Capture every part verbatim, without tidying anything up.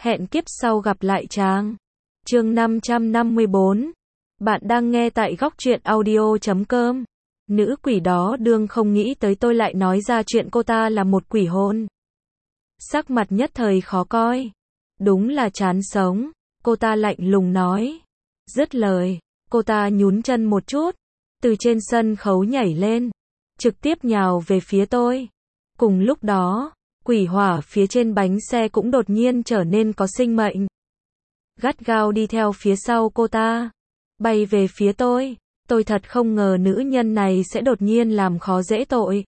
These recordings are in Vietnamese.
Hẹn kiếp sau gặp lại chàng. Chương năm trăm năm mươi bốn. Bạn đang nghe tại góc truyện audio chấm com. Nữ quỷ đó đương không nghĩ tới tôi lại nói ra chuyện cô ta là một quỷ hồn. Sắc mặt nhất thời khó coi. Đúng là chán sống. Cô ta lạnh lùng nói. Dứt lời, cô ta nhún chân một chút, từ trên sân khấu nhảy lên, trực tiếp nhào về phía tôi. Cùng lúc đó, quỷ hỏa phía trên bánh xe cũng đột nhiên trở nên có sinh mệnh. Gắt gao đi theo phía sau cô ta, bay về phía tôi. Tôi thật không ngờ nữ nhân này sẽ đột nhiên làm khó dễ tội.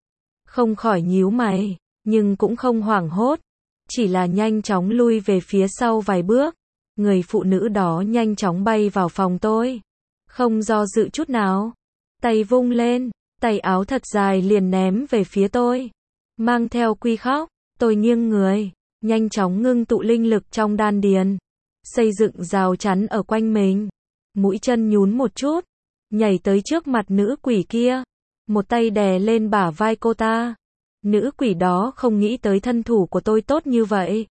Không khỏi nhíu mày, nhưng cũng không hoảng hốt, chỉ là nhanh chóng lui về phía sau vài bước. Người phụ nữ đó nhanh chóng bay vào phòng tôi, không do dự chút nào, tay vung lên, tay áo thật dài liền ném về phía tôi, mang theo quy khóc. Tôi nghiêng người, nhanh chóng ngưng tụ linh lực trong đan điền, xây dựng rào chắn ở quanh mình, mũi chân nhún một chút, nhảy tới trước mặt nữ quỷ kia, một tay đè lên bả vai cô ta. Nữ quỷ đó không nghĩ tới thân thủ của tôi tốt như vậy,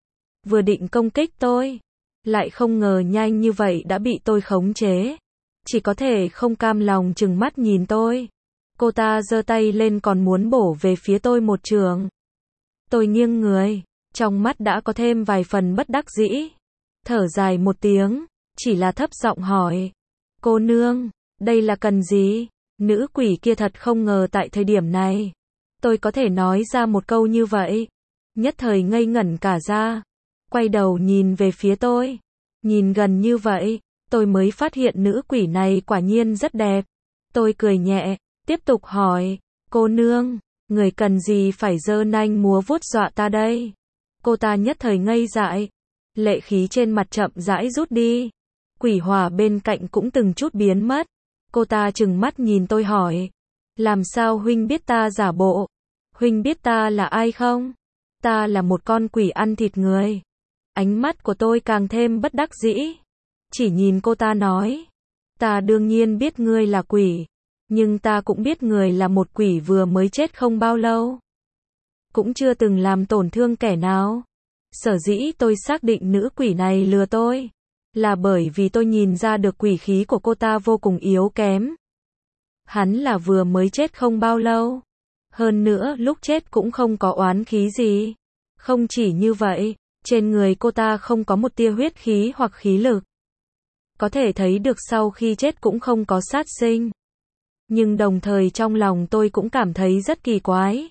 vừa định công kích tôi, lại không ngờ nhanh như vậy đã bị tôi khống chế, chỉ có thể không cam lòng trừng mắt nhìn tôi. Cô ta giơ tay lên còn muốn bổ về phía tôi một chưởng. Tôi nghiêng người, trong mắt đã có thêm vài phần bất đắc dĩ, thở dài một tiếng, chỉ là thấp giọng hỏi, cô nương, đây là cần gì? Nữ quỷ kia thật không ngờ tại thời điểm này, tôi có thể nói ra một câu như vậy, nhất thời ngây ngẩn cả ra, quay đầu nhìn về phía tôi, nhìn gần như vậy, tôi mới phát hiện nữ quỷ này quả nhiên rất đẹp. Tôi cười nhẹ, tiếp tục hỏi, cô nương, người cần gì phải giơ nanh múa vuốt dọa ta đây? Cô ta nhất thời ngây dại, lệ khí trên mặt chậm rãi rút đi, quỷ hỏa bên cạnh cũng từng chút biến mất. Cô ta trừng mắt nhìn tôi hỏi, làm sao huynh biết ta giả bộ? Huynh biết ta là ai không? Ta là một con quỷ ăn thịt người. Ánh mắt của tôi càng thêm bất đắc dĩ, chỉ nhìn cô ta nói, ta đương nhiên biết ngươi là quỷ, nhưng ta cũng biết người là một quỷ vừa mới chết không bao lâu, cũng chưa từng làm tổn thương kẻ nào. Sở dĩ tôi xác định nữ quỷ này lừa tôi, là bởi vì tôi nhìn ra được quỷ khí của cô ta vô cùng yếu kém. Hắn là vừa mới chết không bao lâu, hơn nữa lúc chết cũng không có oán khí gì. Không chỉ như vậy, trên người cô ta không có một tia huyết khí hoặc khí lực, có thể thấy được sau khi chết cũng không có sát sinh. Nhưng đồng thời trong lòng tôi cũng cảm thấy rất kỳ quái.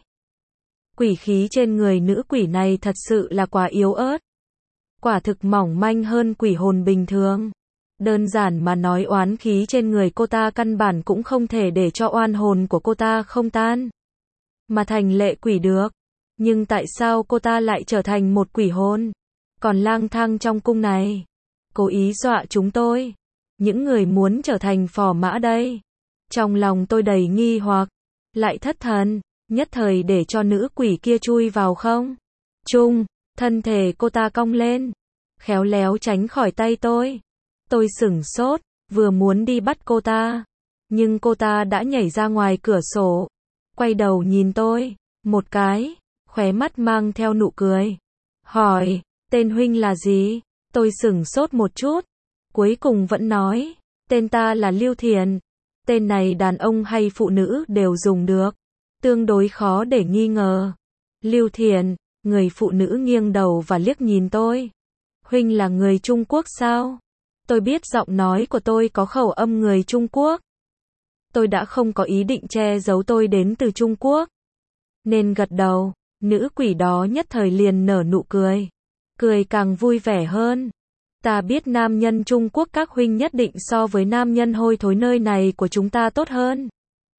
Quỷ khí trên người nữ quỷ này thật sự là quá yếu ớt, quả thực mỏng manh hơn quỷ hồn bình thường. Đơn giản mà nói, oán khí trên người cô ta căn bản cũng không thể để cho oan hồn của cô ta không tan, mà thành lệ quỷ được. Nhưng tại sao cô ta lại trở thành một quỷ hồn, còn lang thang trong cung này, cố ý dọa chúng tôi, những người muốn trở thành phò mã đây? Trong lòng tôi đầy nghi hoặc, lại thất thần, nhất thời để cho nữ quỷ kia chui vào không trung, thân thể cô ta cong lên, khéo léo tránh khỏi tay tôi. Tôi sửng sốt, vừa muốn đi bắt cô ta, nhưng cô ta đã nhảy ra ngoài cửa sổ, quay đầu nhìn tôi một cái, khóe mắt mang theo nụ cười, hỏi, tên huynh là gì? Tôi sửng sốt một chút, cuối cùng vẫn nói, tên ta là Lưu Thiền. Tên này đàn ông hay phụ nữ đều dùng được, tương đối khó để nghi ngờ. Lưu Thiền, người phụ nữ nghiêng đầu và liếc nhìn tôi. Huynh là người Trung Quốc sao? Tôi biết giọng nói của tôi có khẩu âm người Trung Quốc. Tôi đã không có ý định che giấu tôi đến từ Trung Quốc, nên gật đầu. Nữ quỷ đó nhất thời liền nở nụ cười, cười càng vui vẻ hơn. Ta biết nam nhân Trung Quốc các huynh nhất định so với nam nhân hôi thối nơi này của chúng ta tốt hơn.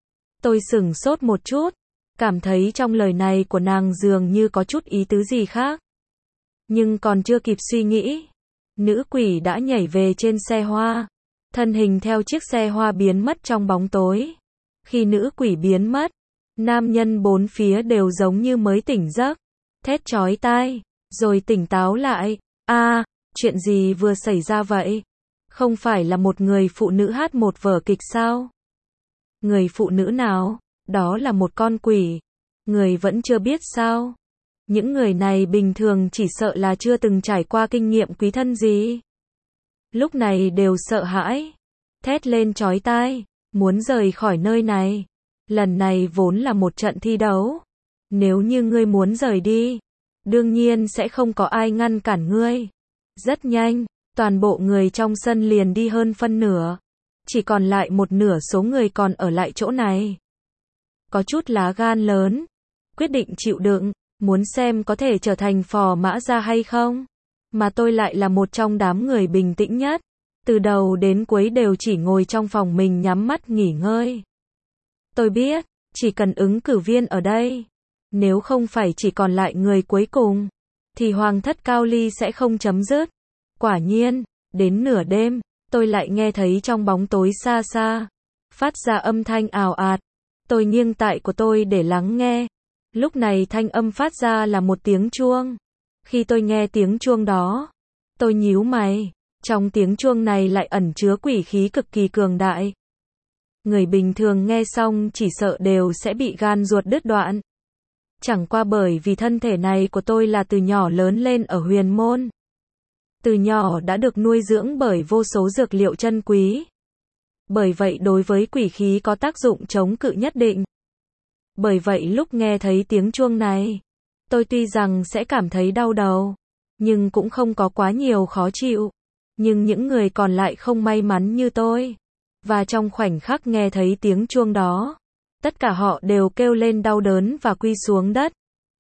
Tôi sửng sốt một chút, cảm thấy trong lời này của nàng dường như có chút ý tứ gì khác. Nhưng còn chưa kịp suy nghĩ, nữ quỷ đã nhảy về trên xe hoa, thân hình theo chiếc xe hoa biến mất trong bóng tối. Khi nữ quỷ biến mất, nam nhân bốn phía đều giống như mới tỉnh giấc, thét chói tai, rồi tỉnh táo lại. A, à, chuyện gì vừa xảy ra vậy? Không phải là một người phụ nữ hát một vở kịch sao? Người phụ nữ nào? Đó là một con quỷ. Người vẫn chưa biết sao? Những người này bình thường chỉ sợ là chưa từng trải qua kinh nghiệm quý thân gì. Lúc này đều sợ hãi, thét lên chói tai, muốn rời khỏi nơi này. Lần này vốn là một trận thi đấu. Nếu như ngươi muốn rời đi, đương nhiên sẽ không có ai ngăn cản ngươi. Rất nhanh, toàn bộ người trong sân liền đi hơn phân nửa. Chỉ còn lại một nửa số người còn ở lại chỗ này. Có chút lá gan lớn, quyết định chịu đựng, muốn xem có thể trở thành phò mã ra hay không. Mà tôi lại là một trong đám người bình tĩnh nhất. Từ đầu đến cuối đều chỉ ngồi trong phòng mình nhắm mắt nghỉ ngơi. Tôi biết, chỉ cần ứng cử viên ở đây, nếu không phải chỉ còn lại người cuối cùng, thì hoàng thất Cao Ly sẽ không chấm dứt. Quả nhiên, đến nửa đêm, tôi lại nghe thấy trong bóng tối xa xa, phát ra âm thanh ào ạt. Tôi nghiêng tai của tôi để lắng nghe. Lúc này thanh âm phát ra là một tiếng chuông. Khi tôi nghe tiếng chuông đó, tôi nhíu mày. Trong tiếng chuông này lại ẩn chứa quỷ khí cực kỳ cường đại. Người bình thường nghe xong chỉ sợ đều sẽ bị gan ruột đứt đoạn. Chẳng qua bởi vì thân thể này của tôi là từ nhỏ lớn lên ở huyền môn. Từ nhỏ đã được nuôi dưỡng bởi vô số dược liệu chân quý. Bởi vậy đối với quỷ khí có tác dụng chống cự nhất định. Bởi vậy lúc nghe thấy tiếng chuông này, tôi tuy rằng sẽ cảm thấy đau đầu, nhưng cũng không có quá nhiều khó chịu. Nhưng những người còn lại không may mắn như tôi. Và trong khoảnh khắc nghe thấy tiếng chuông đó, tất cả họ đều kêu lên đau đớn và quy xuống đất.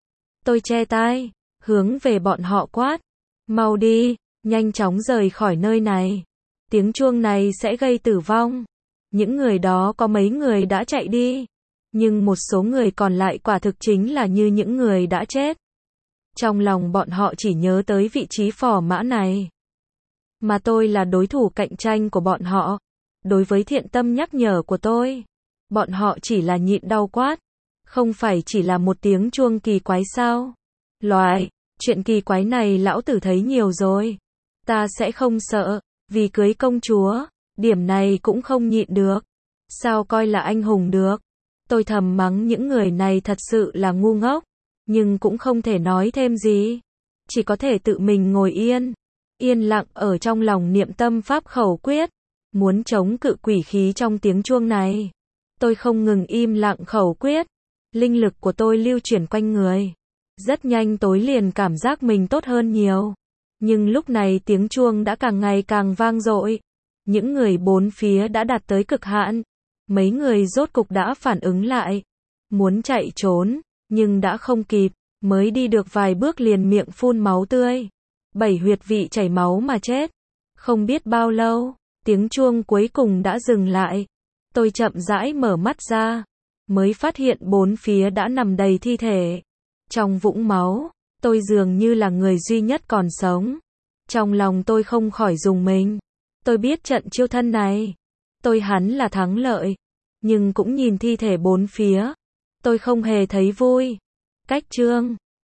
Tôi che tai, hướng về bọn họ quát. Mau đi, nhanh chóng rời khỏi nơi này. Tiếng chuông này sẽ gây tử vong. Những người đó có mấy người đã chạy đi. Nhưng một số người còn lại quả thực chính là như những người đã chết. Trong lòng bọn họ chỉ nhớ tới vị trí phò mã này. Mà tôi là đối thủ cạnh tranh của bọn họ. Đối với thiện tâm nhắc nhở của tôi, bọn họ chỉ là nhịn đau quát. Không phải chỉ là một tiếng chuông kỳ quái sao? Loại, chuyện kỳ quái này lão tử thấy nhiều rồi. Ta sẽ không sợ, vì cưới công chúa, điểm này cũng không nhịn được. Sao coi là anh hùng được? Tôi thầm mắng những người này thật sự là ngu ngốc. Nhưng cũng không thể nói thêm gì. Chỉ có thể tự mình ngồi yên. Yên lặng ở trong lòng niệm tâm pháp khẩu quyết. Muốn chống cự quỷ khí trong tiếng chuông này. Tôi không ngừng im lặng khẩu quyết. Linh lực của tôi lưu chuyển quanh người. Rất nhanh tôi liền cảm giác mình tốt hơn nhiều. Nhưng lúc này tiếng chuông đã càng ngày càng vang dội. Những người bốn phía đã đạt tới cực hạn. Mấy người rốt cục đã phản ứng lại. Muốn chạy trốn, nhưng đã không kịp. Mới đi được vài bước liền miệng phun máu tươi. Bảy huyệt vị chảy máu mà chết. Không biết bao lâu, tiếng chuông cuối cùng đã dừng lại. Tôi chậm rãi mở mắt ra. Mới phát hiện bốn phía đã nằm đầy thi thể. Trong vũng máu, tôi dường như là người duy nhất còn sống. Trong lòng tôi không khỏi rùng mình. Tôi biết trận chiêu thân này. Tôi hắn là thắng lợi. Nhưng cũng nhìn thi thể bốn phía. Tôi không hề thấy vui. Cách chương